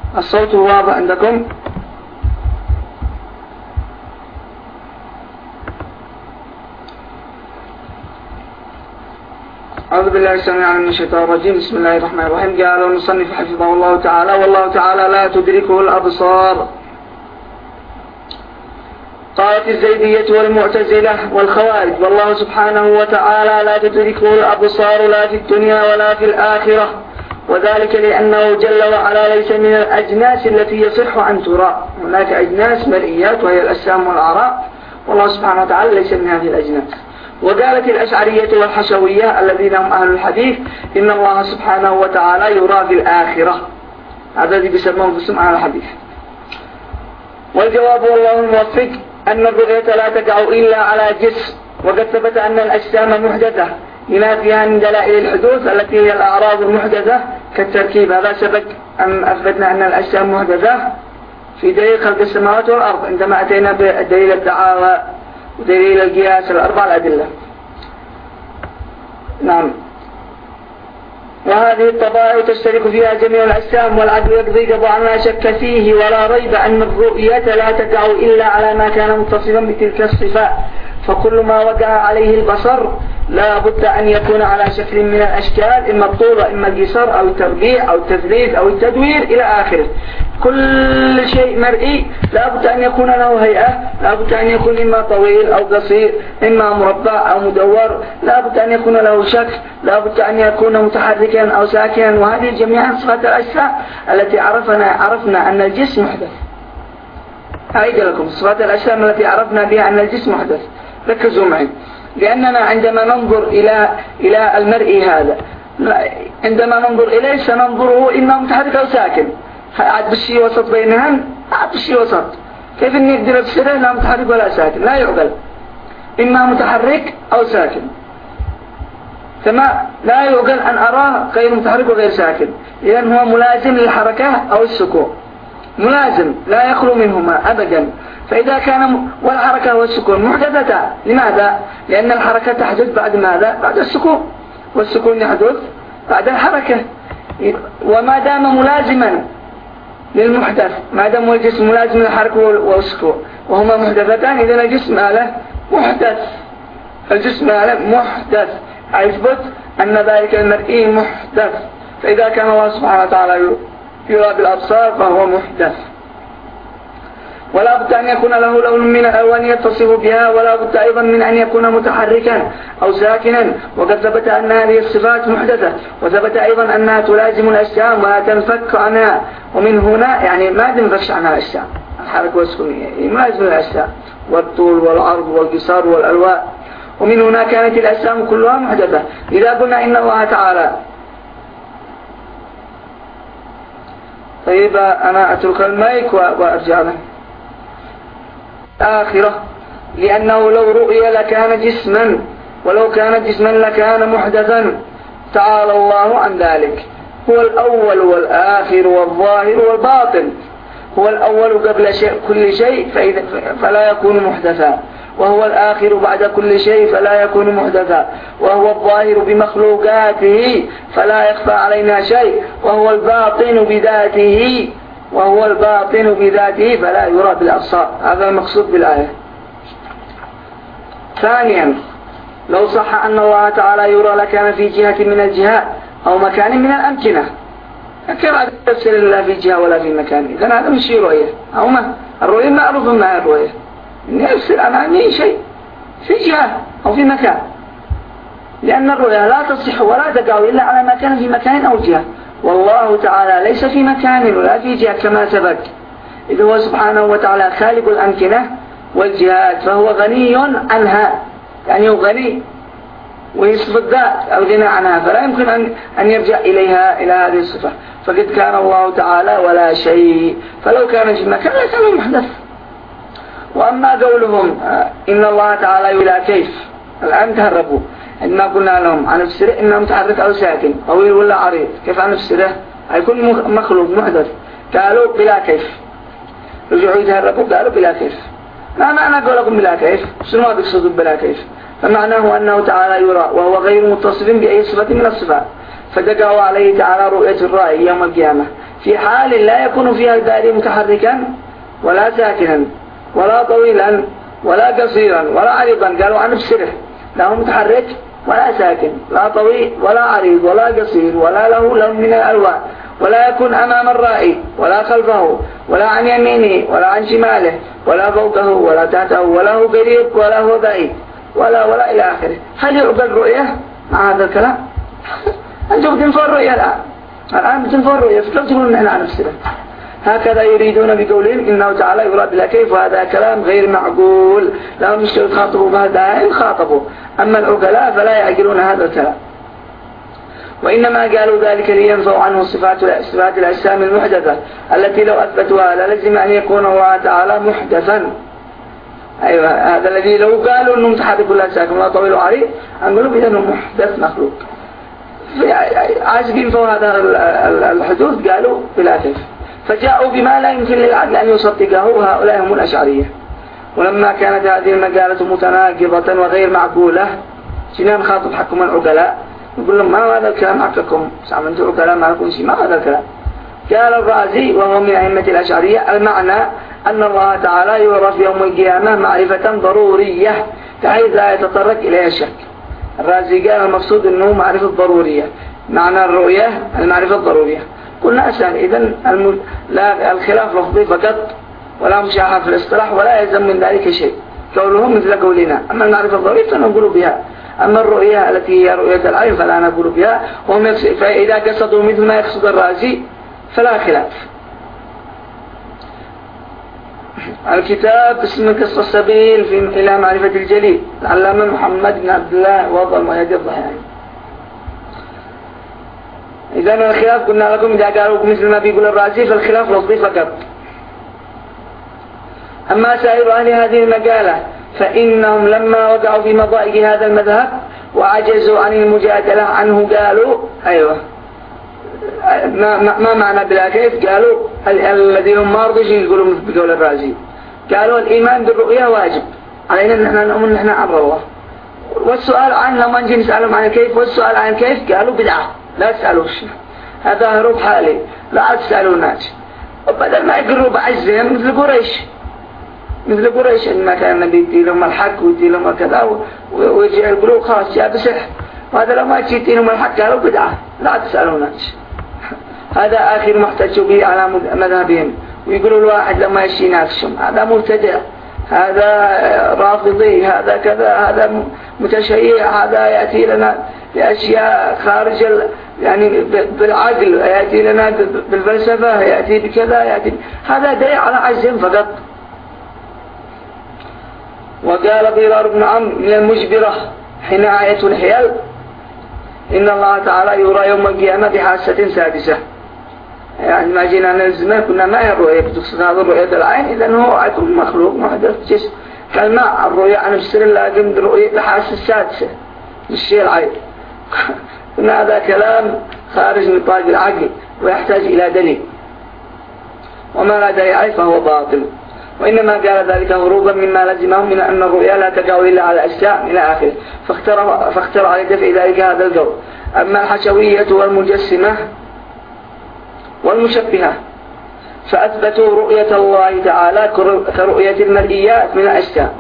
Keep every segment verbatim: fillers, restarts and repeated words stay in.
الصوت واضح عندكم؟ أعوذ بالله السميع العليم من الشيطان الرجيم. بسم الله الرحمن الرحيم. قال المصنف حفظه الله تعالى: والله تعالى لا تدركه الأبصار. قالت الزيدية والمعتزلة والخوارج: والله سبحانه وتعالى لا تدركه الأبصار لا في الدنيا ولا في الآخرة، وذلك لأنه جل وعلا ليس من الأجناس التي يصح أن ترى. هناك أجناس مرئيات وهي الأجسام والأعراء، والله سبحانه وتعالى ليس من هذه الأجناس. وقالت الأشعرية والحشوية الذين هم أهل الحديث: إن الله سبحانه وتعالى يرى في الآخرة. هذا الذي بيسمونه باسم أهل الحديث. والجواب والله الموفق أن الرؤية لا تقع إلا على جسم، وقد ثبت أن الأجسام محدثة لما فيها من دلائل الحدوث التي هي الأعراض المحدثة كالتركيب. هذا سبق أن أثبتنا أن الأجسام محدثة في دليل خلق السماوات والأرض عندما أتينا بدليل الدعاوى ودليل القياس الأربع الأدلة. نعم. وهذه الطبائع تشترك فيها جميع الأجسام، والعقل يقضي قضاء ما شك فيه، ولا ريب أن الرؤية لا تقع إلا على ما كان متصفا بتلك الصفات، فكل ما وقع عليه البصر لا بد أن يكون على شكل من الأشكال، إما الطول إما القصر أو التربيع أو التثليث أو التدوير إلى آخره. كل شيء مرئي لا بد أن يكون له هيئة، لا بد أن يكون إما طويل أو قصير، إما مربع أو مدور، لا بد أن يكون له شكل، لا بد أن يكون متحركا أو ساكنا. وهذه جميعا صفات الأجسام التي عرفنا عرفنا أن الجسم محدث. أعيد لكم صفات الأجسام التي عرفنا بها أن الجسم محدث. ركزوا معي، لأننا عندما ننظر إلى إلى المرئي هذا، عندما ننظر إليه سننظره إما متحرك أو ساكن. عاد بالشيء وسط بينهم، عاد بالشيء وسط. كيف إني أقدر أفسره لا متحرك ولا ساكن؟ لا يعقل، إما متحرك أو ساكن. كما لا يعقل أن أراه غير متحرك وغير ساكن، لأن هو ملازم للحركة أو السكون، ملازم لا يخلو منهما أبدا. فإذا كان والحركة والسكون محدثتان، لماذا؟ لأن الحركة تحدث بعد ماذا؟ بعد السكون، والسكون يحدث بعد الحركة. وما دام ملازما للمحدث، ما دام الجسم ملازم للحركة والسكون وهما محدثتان، إذن الجسم له محدث. الجسم له محدث، أثبت أن ذلك المرئي محدث. فإذا كان الله سبحانه وتعالى يرى بالأبصار فهو محدث. ولا بد أن يكون له لون من الألوان يتصف بها، ولا بد أيضا من أن يكون متحركا أو ساكنا، وقد ثبت أن هذه الصفات محدثة، وثبت أيضا أنها تلازم الأجسام ولا تنفك عنها. ومن هنا يعني ما تنفكش عنها الأجسام، الحركة والسكون يلازم الأجسام، والطول والعرض والقصار والألوان. ومن هنا كانت الأجسام كلها محدثة. إذا قلنا إن الله تعالى، طيب أنا أترك المايك وأرجع له. آخرة، لأنه لو رؤي لكان جسما، ولو كان جسما لكان محدثا، تعالى الله عن ذلك. هو الأول والآخر والظاهر والباطن. هو الأول قبل شيء كل شيء فلا يكون محدثا، وهو الآخر بعد كل شيء فلا يكون محدثا، وهو الظاهر بمخلوقاته فلا يخفى علينا شيء، وهو الباطن بذاته وهو الباطن بذاته فلا يرى بالأبصار. هذا المقصود بالآية. ثانيا، لو صح أن الله تعالى يرى لكان في جهة من الجهات أو مكان من الأمكنة، كيف تفسر الله في جهة ولا في مكان؟ إذن هذا مش رؤية، أو ما الرؤية معروف ما الرؤية، إني أفسر أمامي شيء في جهة أو في مكان، لأن الرؤية لا تصح ولا تقع إلا على مكان في مكان أو جهة. والله تعالى ليس في مكان ولا في جهة كما سبق، إذ هو سبحانه وتعالى خالق الأمكنة والجهات، فهو غني عنها، يعني هو غني ويصف الذات أو غنى عنها، فلا يمكن أن أن يرجع إليها إلى هذه الصفة. فقد كان الله تعالى ولا شيء، فلو كان في مكان لكان محدث. وأما قولهم إن الله تعالى يلا كيف، الآن تهربوا. عندما قلنا لهم عن نفسره إنه متحرك أو ساكن طويل ولا عريض، كيف عن نفسره هيكون مخلوق محدث؟ قالوا بلا كيف. رجعوا يتهربوا قالوا بلا كيف. ما معنى قولكم بلا كيف؟ شنو ما بيقصدوا بلا كيف؟ فمعناه أنه تعالى يرى وهو غير متصف بأي صفة من الصفات، فدقوا عليه تعالى رؤية الرأي يوم القيامة، في حال لا يكون فيها الباري متحركا ولا ساكنا ولا طويلا ولا قصيرا ولا عريضا، قالوا عن بسره لا هو متحرك ولا ساكن، لا طويل ولا عريض ولا قصير ولا له لون من الألوان، ولا يكون أمام الرائي ولا خلفه ولا عن يمينه ولا عن شماله ولا فوقه ولا تحته ولا هو قريب ولا هو بعيد ولا ولا إلى آخره. هل يعقل رؤية مع هذا الكلام؟ أنتم بتنفوا الرؤية الآن الآن بتنفوا الرؤية فكيف تقولون نحن عن نفسنا؟ هكذا يريدون بقولهم إنه تعالى يراد بلا كيف، وهذا كلام غير معقول. لهم مش يخاطبوا بهذا خاطبوا، أما العقلاء فلا يعقلون هذا الكلام. وإنما قالوا ذلك لينفوا عنه صفات صفات الأجسام المحدثة التي لو أثبتوها للزم أن يكون الله تعالى محدثا. أيوة هذا الذي لو قالوا أنه متحرك ولا ساكن ولا طويل وعريض نقولوا بأنه محدث مخلوق. عاجبين فوق هذا الحدوث قالوا بلا كيف، فجاءوا بما لا يمكن للعقل أن يصدقه، هؤلاء هم الأشعرية. ولما كانت هذه المقالة متناقضة وغير معقولة جينا نخاطب حكم العقلاء نقول لهم ما هذا الكلام حقكم، سامنتوا عقلاء ما لكم شيء، ما هذا الكلام. قال الرازي وهو من أئمة الأشعرية المعنى أن الله تعالى يعرف يوم القيامة معرفة ضرورية بحيث لا يتطرق إليها الشك. الرازي قال المقصود أنه معرفة ضرورية، معنى الرؤية المعرفة الضرورية. قلنا أسهل إذن الم... لا الخلاف لفظي فقط ولا مشاحة في الاصطلاح ولا يلزم من ذلك شيء، قولهم مثل قولنا. أما المعرفة الضرورية فنقول بها، أما الرؤية التي هي رؤية العين فلا نقول بها. وهم فإذا قصدوا مثل ما يقصد الرازي فلا خلاف. الكتاب اسمه قصة السبيل في إلى معرفة الجليل العلامة محمد بن عبد الله وضع المؤيد الضحيان. إذا الخلاف قلنا لكم إذا قالوا مثل ما بيقول الرازي فالخلاف لفظي فقط. أما سائر أهل هذه المقالة فإنهم لما وقعوا في مضائق هذا المذهب وعجزوا عن المجادلة عنه قالوا أيوة ما, ما معنى بلا كيف؟ قالوا الذين هم ما رضوا يقولوا بقول الرازي، قالوا الإيمان بالرؤية واجب علينا أن نحن نؤمن نحن عبر الله، والسؤال عن لما نجي نسألهم عن كيف والسؤال عن كيف قالوا بدعة لا تسألوش، هذا هروب حالي لا تسألوناش. وبدل ما يقروا بعزهم مثل قريش مثل قريش إنما كان النبي يدي لهم الحق ويدي لهم كذا ويجي يقولوا خلاص جاء بسحر، وهذا لما تجي لهم الحق قالوا بدعة لا تسألوناش. هذا آخر ما احتجوا به على مذهبهم، ويقولوا الواحد لما يشي نفسهم هذا مبتدع، هذا رافضي، هذا كذا، هذا متشيع، هذا يأتي لنا بأشياء خارج يعني بالعقل، يأتي لنا بالفلسفة، يأتي بكذا، يأتي هذا دليل على عجزهم فقط. وقال ضرار بن عمرو من المجبرة حين آية الحيل إن الله تعالى يرى يوم القيامة بحاسة سادسة، يعني ما جينا نلزمه كنا ما هي الرؤية بتقصد هذا الرؤية العين، إذن هو يكون مخلوق محدث جسم كالماء. الرؤية عن السر لازم الرؤية بحاسة السادسة مش شيء العين. كنا هذا كلام خارج نطاق العقل ويحتاج إلى دليل، وما لا دليل عليه فهو باطل. وإنما قال ذلك هروبا مما لزمهم من أن الرؤيا لا تقع إلا على أجسام إلى آخره، فاخترع, فاخترع لدفع ذلك هذا القول. أما الحشوية والمجسمة والمشبهة فأثبتوا رؤية الله تعالى كرؤية المرئيات من الأجسام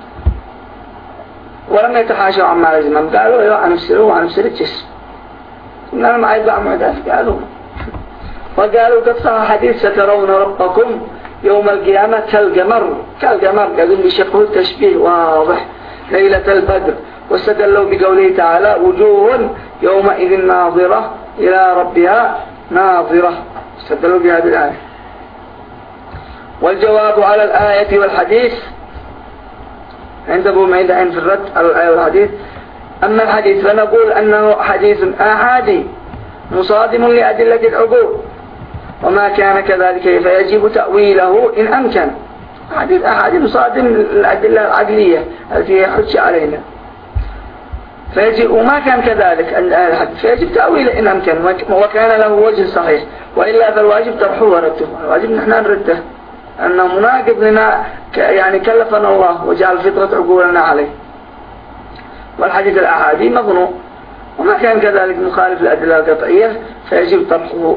ولم يتحاشوا عما لزمهم، قالوا أيوة عن السر وعن السر الجسم إننا ما يدعى معداف قالوا. وقالوا قد صح حديث سترون ربكم يوم القيامة كالقمر، كالقمر قالوا بشبه التشبيه واضح ليلة البدر، واستدلوا بقوله تعالى وجوه يومئذ ناظرة إلى ربها ناظرة، استدلوا بهذه الآية. والجواب على الآية والحديث عند أبو معيد عين في الرد على الآية والحديث. أما الحديث فنقول أنه حديث آحادي مصادم لأدلة العقول، وما كان كذلك فيجب تأويله إن أمكن. حديث أحادي مصادم الأدلة العقلية التي يحج علينا، فيجب وما كان كذلك الحديث فيجب تأويله إن أمكن وكان له وجه صحيح، وإلا فالواجب ترحوه ورده. الواجب نحن نرده أنه مناقض لنا يعني كلفنا الله وجعل فطرة عقولنا عليه. والحديث الأحادي مظنون، وما كان كذلك مخالف الأدلة القطعية فيجب طرحه.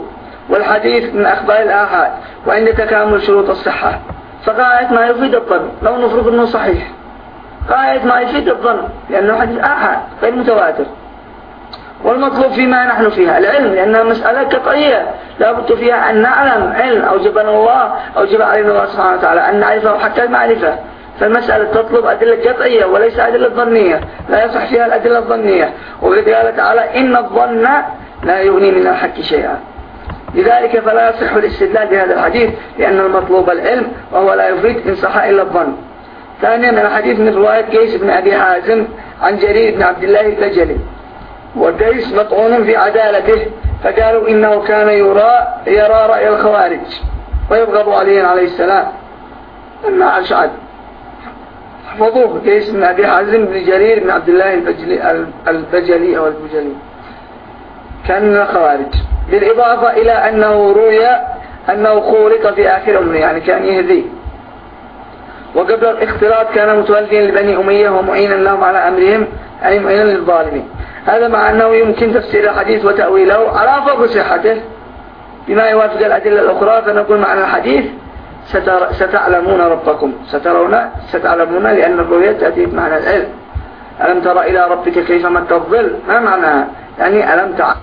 والحديث من أخبار الآحاد وعند تكامل شروط الصحة. فقاعدة ما يفيد الظن لو نفرض أنه صحيح، قاعدة ما يفيد الظن لأنه حديث آحاد غير متواتر. والمطلوب فيما نحن فيها العلم، لأنها مسألة قطعية لا بد فيها أن نعلم علم أوجبنا الله أوجب علينا الله سبحانه وتعالى أن نعرفه حتى المعرفة. فالمسألة تطلب أدلة قطعية وليس أدلة ظنية، لا يصح فيها الأدلة الظنية. وقد قال تعالى إن الظن لا يغني من الحق شيئا. لذلك فلا يصح الاستدلال بهذا الحديث لأن المطلوب العلم وهو لا يفيد إن صح إلا الظن. ثانيا من الحديث من رواية قيس بن أبي حازم عن جرير بن عبد الله البجلي، وقيس مطعون في عدالته، فقالوا إنه كان يرى يرى رأي الخوارج ويبغض علي عليه السلام لما عاش عد. حفظوه قيس بن أبي حازم بن جرير بن عبد الله البجلي, البجلي أو البجلي كان من الخوارج، بالإضافة إلى أنه روي أنه خولق في آخر عمره، يعني كان يهذي، وقبل الاختلاط كان متوليا لبني أمية ومعينا لهم على أمرهم، أي معينا للظالمين. هذا مع أنه يمكن تفسير الحديث وتأويله على فرض صحته بما يوافق الأدلة الأخرى، فنقول معنى الحديث ستر... ستعلمون ربكم، سترون ستعلمون، لأن الرؤية تأتي بمعنى العلم. ألم ترى إلى ربك كيف مد الظل، ما معناها؟ يعني ألم تعلم.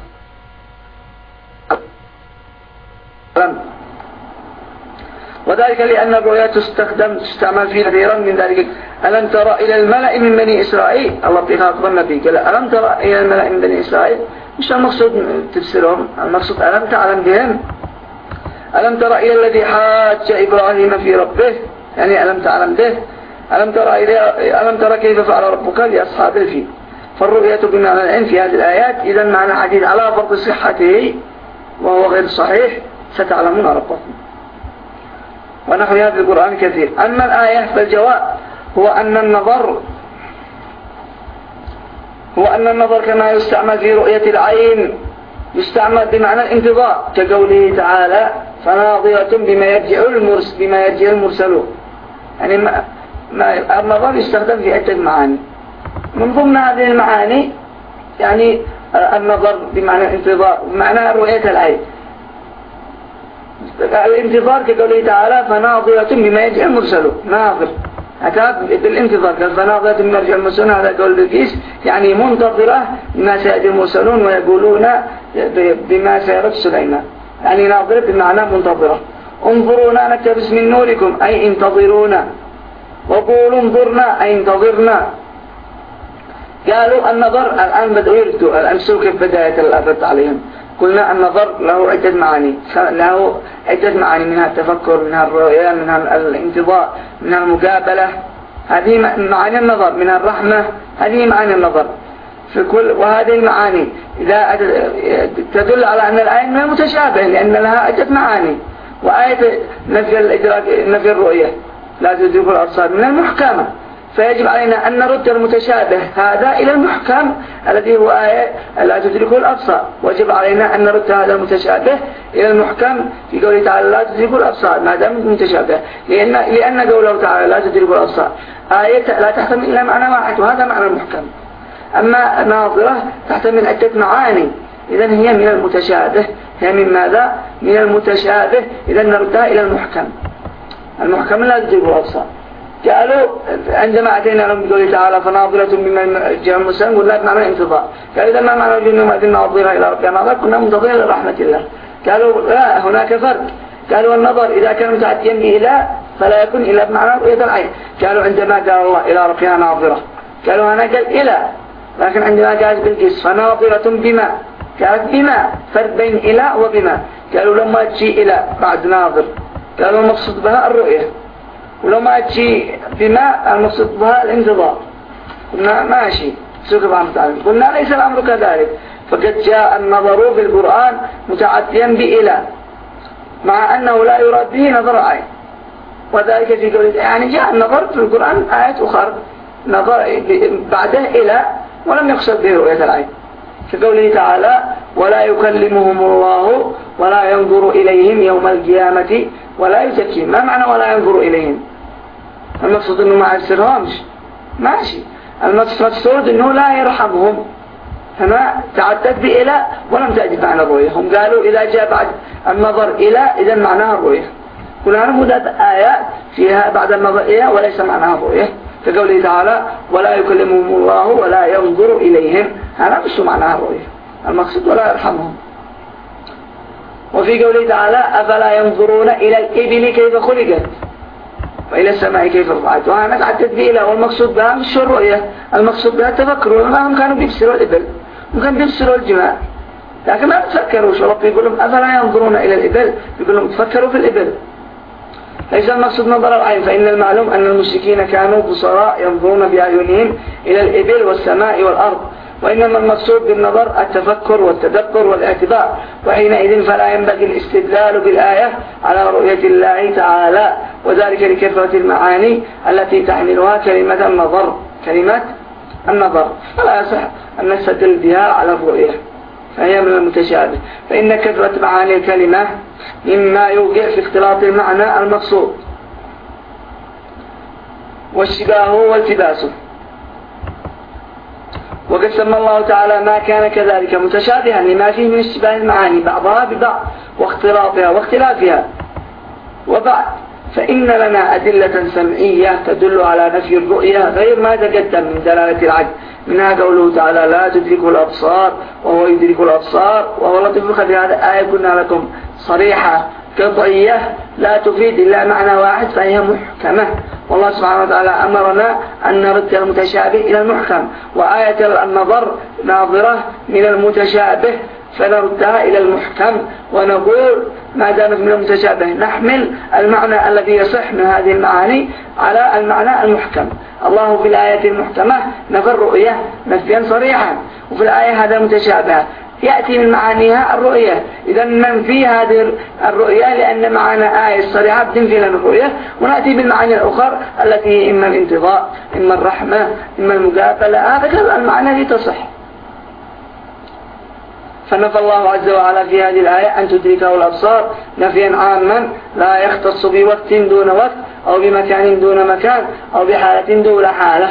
وذلك لأن الرؤيا تستخدم تستعمل فيه كثيرا من ذلك. ألم ترى إلى الملأ من بني إسرائيل، الله بيخاطب النبي قال ألم ترى إلى الملأ من بني إسرائيل، مش المقصود تفسيرهم، المقصود ألم تعلم بهم. ألم ترى إلى الذي حاج إبراهيم في ربه، يعني ألم تعلم به. ألم ترى إلى ألم ترى كيف فعل ربك لأصحاب الفيل. فالرؤية بمعنى العلم في هذه الآيات إذا معنى حديث على فرض صحته وهو غير صحيح، ستعلمون ربكم. ونحو هذا القرآن كثير. أما الآية فالجواب هو أن النظر هو أن النظر كما يستعمل في رؤية العين يستعمل بمعنى الانتظار، كقوله تعالى فناظرة بما يرجع المرس بما يرجع المرسلون. يعني ما ما النظر يستخدم في عدة معاني، من ضمن هذه المعاني يعني النظر بمعنى الانتظار بمعنى رؤية العين. الانتظار كقوله تعالى فناظرة بما يرجع المرسلون، ناظر هذا بالانتظار، قال فناظرة بما يرجع المرسلون، هذا قول بالقيس يعني منتظرة بما سيأتي المرسلون ويقولون بما سيرد سليمان، يعني ناظرة بمعنى منتظرة. انظرونا نكتبس من نوركم أي انتظرونا، وقولوا انظرنا أي انتظرنا. قالوا النظر الآن بدأوا يردوا الآن سووا كيف بداية الأرد عليهم. قلنا النظر له عدة معاني، له عدة معاني، منها التفكر، منها الرؤية، منها الانتظار، منها المقابلة، هذه معاني النظر، منها الرحمة، هذه معاني النظر في كل. وهذه المعاني إذا تدل على أن الآية من المتشابه لأن لها عدة معاني. وآية نفي الإدراك نفي الرؤية لا تدرك الأبصار من المحكمة، فيجب علينا أن نرد المتشابه هذا إلى المحكم الذي هو آية لا تدركه الأبصار. وجب علينا أن نرد هذا المتشابه إلى المحكم في قوله تعالى لا تدركه الأبصار ما دام متشابه، لأن لأن قوله تعالى لا تدركه الأبصار آية لا تحتمل إلا معنى واحد وهذا معنى المحكم. أما ناظرة تحتمل عدة معاني، إذا هي من المتشابه. هي من ماذا؟ من المتشابه، إذا نردها إلى المحكم. المحكم لا تدركه الأبصار. قالوا عندما أتينا لهم بقوله تعالى فناظرة بما يرجع المرسلون قلنا بمعنى الانتظار. قالوا إذا ما معنى جنوم أذن ناظرة إلى ربنا ناظر كنا منتظرين لرحمة الله. قالوا لا هناك فرق. قالوا النظر إذا كان متعديا بإلى فلا يكون إلا بمعنى رؤية العين. قالوا عندما قال الله إلى ربها ناظرة قالوا هنا قال إلى، لكن عندما قال بالقيس فناظرة بما قالت بما، فرق بين إلى وبما. قالوا لما تجي إلى بعد ناظر قالوا المقصود بها الرؤية، ولما تجي بما المقصود بها الانتظار. قلنا ماشي سوق بعض تعلم. قلنا ليس الأمر كذلك، فقد جاء النظر في القرآن متعديا بإلى مع أنه لا يراد به نظر عين، وذلك في قوله يعني جاء النظر في القرآن آية أخرى نظر بعده إلى ولم يقصد به رؤية العين، كقوله تعالى ولا يكلمهم الله ولا ينظر إليهم يوم القيامة ولا يزكيهم. ما معنى ولا ينظر إليهم؟ المقصود أنه ما يفسرهمش ماشي، المقصود أنه لا يرحمهم، هنا تعدت بإلى ولم تأتي معنى الرؤية. هم قالوا إذا جاء بعد النظر إلى إذا معناها الرؤية. كنا نموذج آيات فيها بعد النظر إلى وليس معناها الرؤية، كقوله تعالى ولا يكلمهم الله ولا ينظر إليهم، هذا مش معناها الرؤية، المقصود ولا يرحمهم. وفي قوله تعالى أفلا ينظرون إلى الإبل كيف خلقت وإلى السماء كيف رفعت، وأنا تعدت بإلى، والمقصود بها مش الرؤية، المقصود بها التفكر. وهم كانوا بيفسروا الإبل وكانوا بيفسروا الجماع، لكن ما تفكروا. شو رب يقول لهم أفلا ينظرون إلى الإبل، يقول لهم تفكروا في الإبل. ليس المقصود نظر العين، فإن المعلوم أن المشركين كانوا بصراء ينظرون بأعينهم إلى الإبل والسماء والأرض، وإنما المقصود بالنظر التفكر والتدبر والاعتبار، وحينئذ فلا ينبغي الاستدلال بالآية على رؤية الله تعالى، وذلك لكثرة المعاني التي تحملها كلمة النظر كلمة النظر فلا يصح أن نستدل بها على الرؤية، فهي من المتشابه، فإن كثرة معاني الكلمة مما يوقع في اختلاط المعنى المقصود والشباه والتباسه. وقد سمى الله تعالى ما كان كذلك متشابها لما فيه من اشتباه المعاني بعضها ببعض واختلاطها واختلافها. وبعد فإن لنا أدلة سمعية تدل على نفي الرؤية غير ما تقدم من دلالة العقل، منها قوله تعالى لا تدركه الأبصار وهو يدرك الأبصار وهو لطيف الخبير. هذا آية قلنا لكم صريحة قطعية لا تفيد إلا معنى واحد، فهي محكمة. والله سبحانه وتعالى أمرنا أن نرد المتشابه إلى المحكم، وآية النظر ناظرة من المتشابه فنردها إلى المحكم، ونقول ما دامت من المتشابه نحمل المعنى الذي يصح من هذه المعاني على المعنى المحكم. الله في الآية المحكمة نفى الرؤية نفيا صريحا، وفي الآية هذا متشابه يأتي من معانيها الرؤية، إذا ننفي هذه الرؤية لأن معنا آية صريحة بتنفي لنا الرؤية، ونأتي بالمعاني الأخرى التي إما الانتظار إما الرحمة إما المقابلة، هذا المعنى الذي تصح. فنفى الله عز وجل في هذه الآية أن تدركه الأبصار نفيا عاما لا يختص بوقت دون وقت أو بمكان دون مكان أو بحالة دون حالة.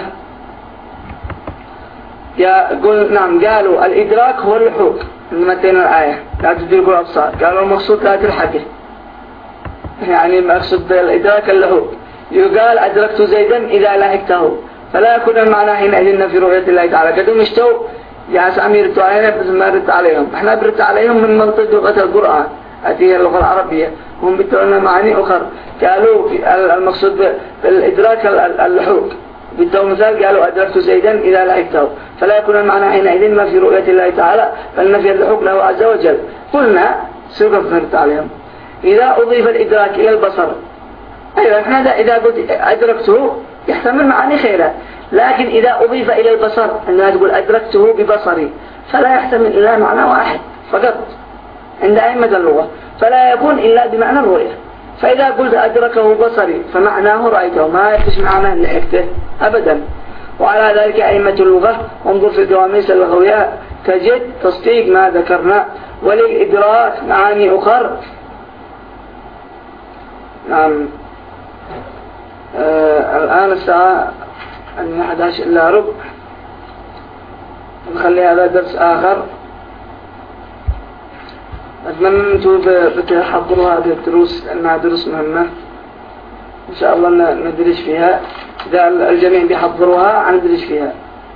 قل نعم قالوا الإدراك هو اللحوق مثلنا الآية لا تدركه الأبصار، قالوا المقصود لا تلحقه، يعني المقصود بالإدراك اللحوق. يقال أدركت زيدا إذا لحقته، فلا يكون المعنى حينئذ في رؤية الله تعالى. قدوا مشتوا يا سامي ردوا علينا بس ما ردوا عليهم، احنا برد عليهم من منطق لغة القرآن أتيه اللغة العربية، هم بدون معاني أخرى. قالوا المقصود بالإدراك اللحوق، بدوا مثال قالوا أدركت زيدا إذا لحقته، فلا يكون المعنى حينئذ ما في رؤية الله تعالى بل نفي اللحوق له عز وجل. قلنا سوف نرد عليهم إذا أضيف الإدراك إلى البصر، أيضا احنا إذا أدركته يحتمل معاني خيرا، لكن إذا أضيف إلى البصر أنها تقول أدركته ببصري فلا يحتمل إلا معنى واحد فقط عند أئمة اللغة، فلا يكون إلا بمعنى الرؤية. فإذا قلت أدركه بصري فمعناه رأيته، ما يفتش معناه لحقته أبدا. وعلى ذلك أئمة اللغة انظر في القواميس اللغوية تجد تصديق ما ذكرنا. وللإدراك معاني أخر. نعم آه الآن الساعة من أحد عشر إلا ربع، نخلي هذا درس آخر. أتمنى أنتم بتحضروا هذه الدروس لأنها دروس مهمة إن شاء الله ندرس فيها، إذا الجميع بيحضروها ندرس فيها.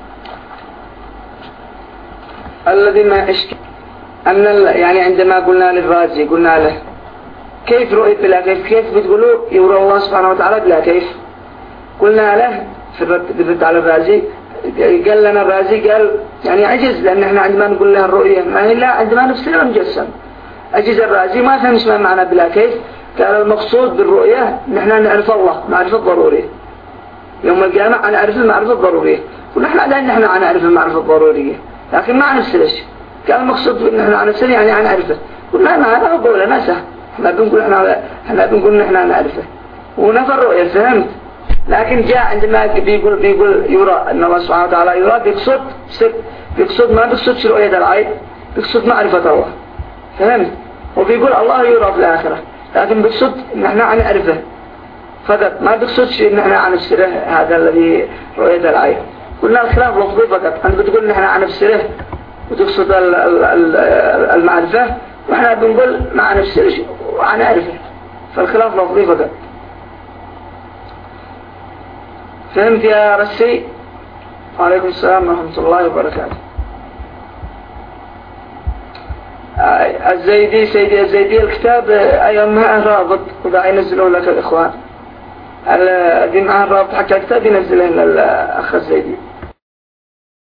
الذي ما أشكل أن يعني عندما قلنا للرازي قلنا له كيف رؤية بلا كيف، كيف بتقولوا يرى الله سبحانه وتعالى بلا كيف؟ قلنا له في الرد على الرازي قال لنا الرازي قال يعني عجز، لأن احنا عندما نقول له الرؤية ما هي لا عندما نفسنا مجسم. عجز الرازي ما فهمش ما معنى بلا كيف. قال المقصود بالرؤية نحن نعرف الله معرفة ضرورية، يوم القيامة نعرف المعرفة الضرورية، ونحن الآن نحن نعرف المعرفة الضرورية لكن ما نفسناش. قال المقصود ان احنا نفسنا يعني نعرفه، قلنا ما هذا هو قولنا سهل، احنا بنقول احنا احنا بنقول نحن نعرفه ونفى الرؤية فهمت. لكن جاء عندما بيقول بيقول يرى ان الله سبحانه وتعالى يرى بيقصد بيقصد ما بيقصدش رؤية العين، بيقصد معرفة الله فهمت. وبيقول الله يرى في الآخرة لكن بيقصد ان احنا نعرفه فقط، ما بيقصدش ان احنا نفسره هذا الذي رؤية العين. قلنا الخلاف لفظي فقط، انت بتقول ان احنا نفسره وتقصد المعرفة، وإحنا بنقول ما نفسرش وعنعرفه، فالخلاف لفظي فقط. فهمت يا رسي؟ وعليكم السلام ورحمة الله وبركاته. الزيدي سيدي الزيدي الكتاب أيامها رابط ودا ينزلوه لك الإخوان، دي معها الرابط حتى الكتاب ينزله للأخ الزيدي.